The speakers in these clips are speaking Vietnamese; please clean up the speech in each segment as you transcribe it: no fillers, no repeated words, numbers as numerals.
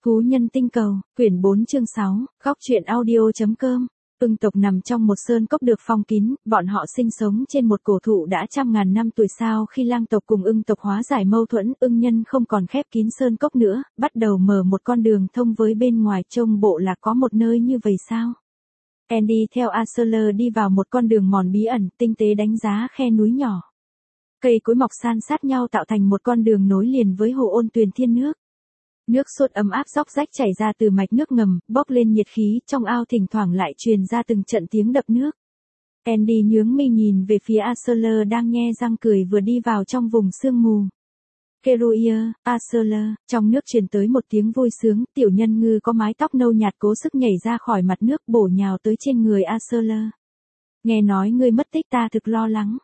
Phú Nhân Tinh Cầu, quyển 4 chương 6, góc truyện audio.com. Ưng tộc nằm trong một sơn cốc được phong kín, bọn họ sinh sống trên một cổ thụ đã trăm ngàn năm tuổi. Sau khi lang tộc cùng ưng tộc hóa giải mâu thuẫn, ưng nhân không còn khép kín sơn cốc nữa, bắt đầu mở một con đường thông với bên ngoài. Trông bộ là có một nơi như vậy sao? Andy theo Arthur đi vào một con đường mòn bí ẩn, tinh tế đánh giá khe núi nhỏ. Cây cối mọc san sát nhau tạo thành một con đường nối liền với hồ ôn tuyền thiên nước. Nước sốt ấm áp róc rách chảy ra từ mạch nước ngầm, bốc lên nhiệt khí, trong ao thỉnh thoảng lại truyền ra từng trận tiếng đập nước. Andy nhướng mi nhìn về phía Arthur đang nhe răng cười vừa đi vào trong vùng sương mù. Keruia, Arthur, trong nước truyền tới một tiếng vui sướng, tiểu nhân ngư có mái tóc nâu nhạt cố sức nhảy ra khỏi mặt nước bổ nhào tới trên người Arthur. Nghe nói ngươi mất tích ta thực lo lắng.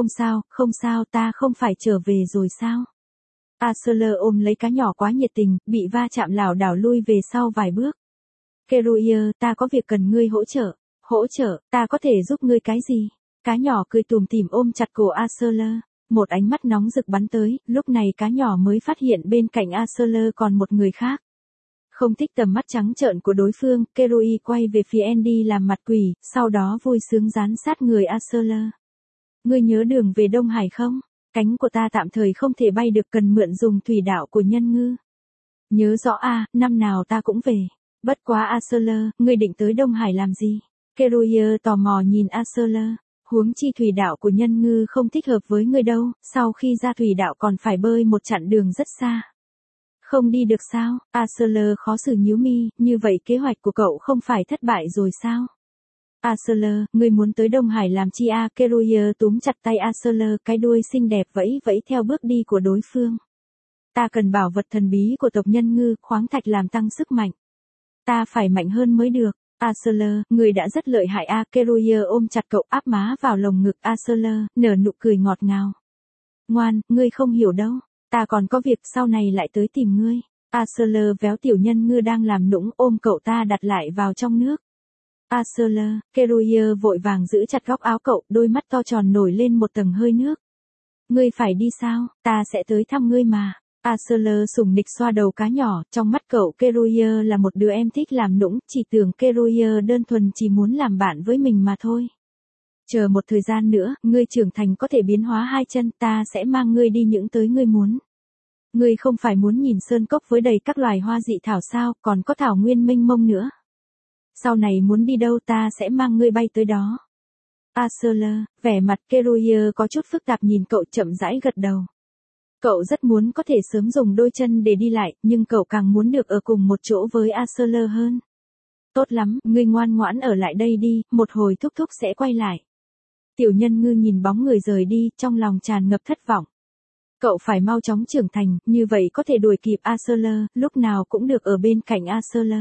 Không sao, ta không phải trở về rồi sao? Arthur ôm lấy cá nhỏ quá nhiệt tình, bị va chạm lảo đảo lui về sau vài bước. Keruia, ta có việc cần ngươi hỗ trợ. Hỗ trợ, ta có thể giúp ngươi cái gì? Cá nhỏ cười tủm tỉm ôm chặt cổ Arthur. Một ánh mắt nóng rực bắn tới, lúc này cá nhỏ mới phát hiện bên cạnh Arthur còn một người khác. Không thích tầm mắt trắng trợn của đối phương, Keruia quay về phía Andy làm mặt quỷ, sau đó vui sướng dán sát người Arthur. Ngươi nhớ đường về Đông Hải không? Cánh của ta tạm thời không thể bay được, cần mượn dùng thủy đạo của nhân ngư. Nhớ rõ năm nào ta cũng về. Bất quá Arthur, ngươi định tới Đông Hải làm gì? Keruia tò mò nhìn Arthur. Huống chi thủy đạo của nhân ngư không thích hợp với ngươi đâu, sau khi ra thủy đạo còn phải bơi một chặng đường rất xa. Không đi được sao? Arthur khó xử nhíu mi, như vậy kế hoạch của cậu không phải thất bại rồi sao? Arthur, ngươi muốn tới Đông Hải làm chi a? Keruia túm chặt tay Arthur, cái đuôi xinh đẹp vẫy vẫy theo bước đi của đối phương. Ta cần bảo vật thần bí của tộc nhân ngư, khoáng thạch làm tăng sức mạnh. Ta phải mạnh hơn mới được. Arthur, ngươi đã rất lợi hại a. Keruia ôm chặt cậu áp má vào lồng ngực Arthur, nở nụ cười ngọt ngào. Ngoan, ngươi không hiểu đâu. Ta còn có việc sau này lại tới tìm ngươi. Arthur véo tiểu nhân ngư đang làm nũng ôm cậu ta đặt lại vào trong nước. Arthur, Keruia vội vàng giữ chặt góc áo cậu, đôi mắt to tròn nổi lên một tầng hơi nước. Ngươi phải đi sao? Ta sẽ tới thăm ngươi mà. Arthur sủng nịch xoa đầu cá nhỏ, trong mắt cậu Keruia là một đứa em thích làm nũng, chỉ tưởng Keruia đơn thuần chỉ muốn làm bạn với mình mà thôi. Chờ một thời gian nữa, ngươi trưởng thành có thể biến hóa hai chân, ta sẽ mang ngươi đi những tới ngươi muốn. Ngươi không phải muốn nhìn sơn cốc với đầy các loài hoa dị thảo sao, còn có thảo nguyên mênh mông nữa. Sau này muốn đi đâu ta sẽ mang ngươi bay tới đó. Arthur, vẻ mặt Keruia có chút phức tạp nhìn cậu chậm rãi gật đầu. Cậu rất muốn có thể sớm dùng đôi chân để đi lại, nhưng cậu càng muốn được ở cùng một chỗ với Arthur hơn. Tốt lắm, ngươi ngoan ngoãn ở lại đây đi, một hồi thúc thúc sẽ quay lại. Tiểu nhân ngư nhìn bóng người rời đi, trong lòng tràn ngập thất vọng. Cậu phải mau chóng trưởng thành, như vậy có thể đuổi kịp Arthur, lúc nào cũng được ở bên cạnh Arthur.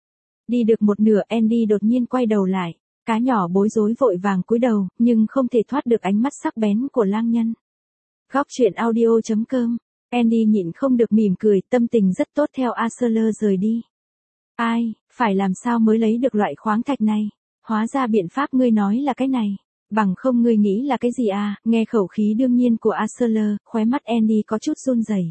Đi được một nửa Andy đột nhiên quay đầu lại. Cá nhỏ bối rối vội vàng cúi đầu, nhưng không thể thoát được ánh mắt sắc bén của lang nhân. Góc truyện audio.com. Andy nhịn không được mỉm cười, tâm tình rất tốt theo Arthur rời đi. Ai, phải làm sao mới lấy được loại khoáng thạch này? Hóa ra biện pháp ngươi nói là cái này. Bằng không ngươi nghĩ là cái gì à? Nghe khẩu khí đương nhiên của Arthur, khóe mắt Andy có chút run rẩy.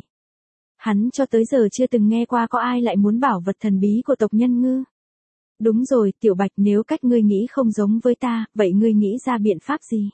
Hắn cho tới giờ chưa từng nghe qua có ai lại muốn bảo vật thần bí của tộc nhân ngư. Đúng rồi, Tiểu Bạch, nếu cách ngươi nghĩ không giống với ta, vậy ngươi nghĩ ra biện pháp gì?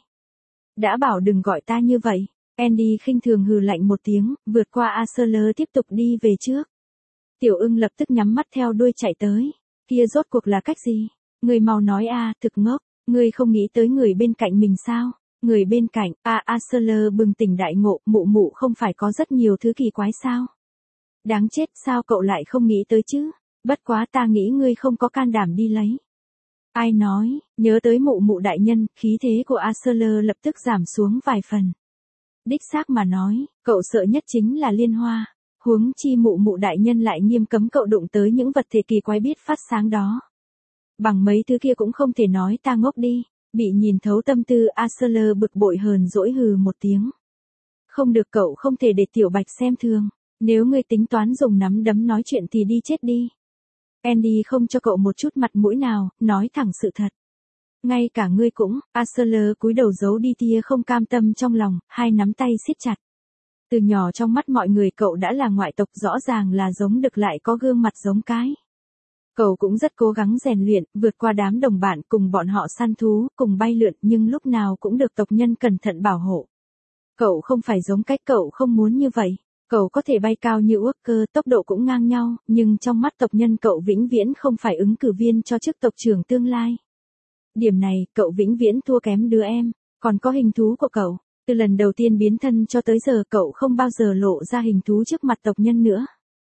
Đã bảo đừng gọi ta như vậy. Andy khinh thường hừ lạnh một tiếng, vượt qua Arthur tiếp tục đi về trước. Tiểu ưng lập tức nhắm mắt theo đuôi chạy tới. Kia rốt cuộc là cách gì? Ngươi mau nói thực ngốc, ngươi không nghĩ tới người bên cạnh mình sao? Người bên cạnh, Arthur bừng tỉnh đại ngộ, mụ không phải có rất nhiều thứ kỳ quái sao? Đáng chết, sao cậu lại không nghĩ tới chứ? Bất quá ta nghĩ ngươi không có can đảm đi lấy. Ai nói? Nhớ tới mụ đại nhân, khí thế của Arthur lập tức giảm xuống vài phần. Đích xác mà nói, cậu sợ nhất chính là liên hoa. Huống chi mụ đại nhân lại nghiêm cấm cậu đụng tới những vật thể kỳ quái biết phát sáng đó. Bằng mấy thứ kia cũng không thể nói ta ngốc đi. Bị nhìn thấu tâm tư Arthur bực bội hờn dỗi hừ một tiếng. Không được, cậu không thể để Tiểu Bạch xem thường. Nếu ngươi tính toán dùng nắm đấm nói chuyện thì đi chết đi. Andy không cho cậu một chút mặt mũi nào, nói thẳng sự thật. Ngay cả ngươi cũng, Arthur cúi đầu giấu đi tia không cam tâm trong lòng, hai nắm tay siết chặt. Từ nhỏ trong mắt mọi người cậu đã là ngoại tộc, rõ ràng là giống đực lại có gương mặt giống cái. Cậu cũng rất cố gắng rèn luyện, vượt qua đám đồng bạn, cùng bọn họ săn thú, cùng bay lượn, nhưng lúc nào cũng được tộc nhân cẩn thận bảo hộ. Cậu không phải giống cách, cậu không muốn như vậy. Cậu có thể bay cao như Walker, tốc độ cũng ngang nhau, nhưng trong mắt tộc nhân cậu vĩnh viễn không phải ứng cử viên cho chức tộc trưởng tương lai. Điểm này, cậu vĩnh viễn thua kém đứa em. Còn có hình thú của cậu. Từ lần đầu tiên biến thân cho tới giờ cậu không bao giờ lộ ra hình thú trước mặt tộc nhân nữa.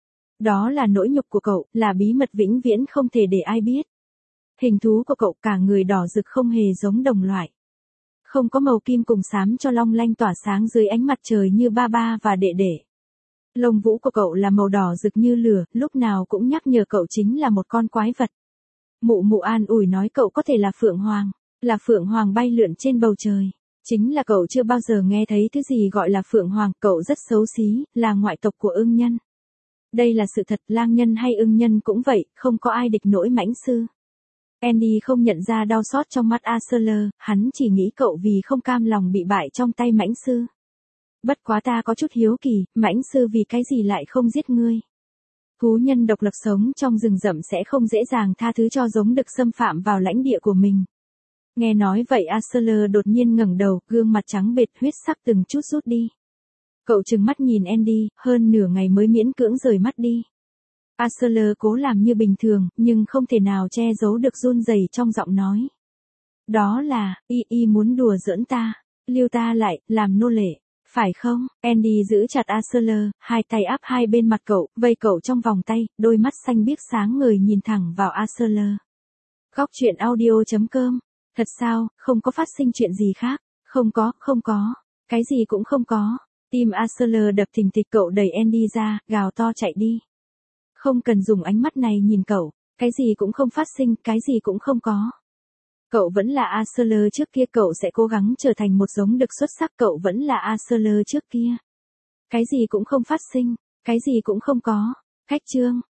Đó là nỗi nhục của cậu, là bí mật vĩnh viễn không thể để ai biết. Hình thú của cậu cả người đỏ rực không hề giống đồng loại. Không có màu kim cùng xám cho long lanh tỏa sáng dưới ánh mặt trời như ba ba và đệ đệ. Lông vũ của cậu là màu đỏ rực như lửa, lúc nào cũng nhắc nhở cậu chính là một con quái vật. Mụ mụ an ủi nói cậu có thể là phượng hoàng bay lượn trên bầu trời. Chính là cậu chưa bao giờ nghe thấy thứ gì gọi là phượng hoàng, cậu rất xấu xí, là ngoại tộc của ưng nhân. Đây là sự thật, lang nhân hay ưng nhân cũng vậy, không có ai địch nổi mãnh sư. Andy không nhận ra đau xót trong mắt Arthur, hắn chỉ nghĩ cậu vì không cam lòng bị bại trong tay mãnh sư. Bất quá ta có chút hiếu kỳ, mãnh sư vì cái gì lại không giết ngươi? Thú nhân độc lập sống trong rừng rậm sẽ không dễ dàng tha thứ cho giống đực xâm phạm vào lãnh địa của mình. Nghe nói vậy Arthur đột nhiên ngẩng đầu, gương mặt trắng bệch huyết sắc từng chút rút đi. Cậu trừng mắt nhìn Andy, hơn nửa ngày mới miễn cưỡng rời mắt đi. Arthur cố làm như bình thường, nhưng không thể nào che giấu được run rẩy trong giọng nói. Đó là, y muốn đùa giỡn ta, lưu ta lại, làm nô lệ, phải không? Andy giữ chặt Arthur, hai tay áp hai bên mặt cậu, vây cậu trong vòng tay, đôi mắt xanh biếc sáng ngời nhìn thẳng vào Arthur. Góc truyện audio.com. Thật sao, không có phát sinh chuyện gì khác? Không có, cái gì cũng không có. Tim Arthur đập thình thịch, cậu đẩy Andy ra, gào to chạy đi. Không cần dùng ánh mắt này nhìn cậu, cái gì cũng không phát sinh, cái gì cũng không có. Cậu vẫn là Arthur trước kia, cậu sẽ cố gắng trở thành một giống đực xuất sắc, cậu vẫn là Arthur trước kia. Cái gì cũng không phát sinh, cái gì cũng không có. Khách chương.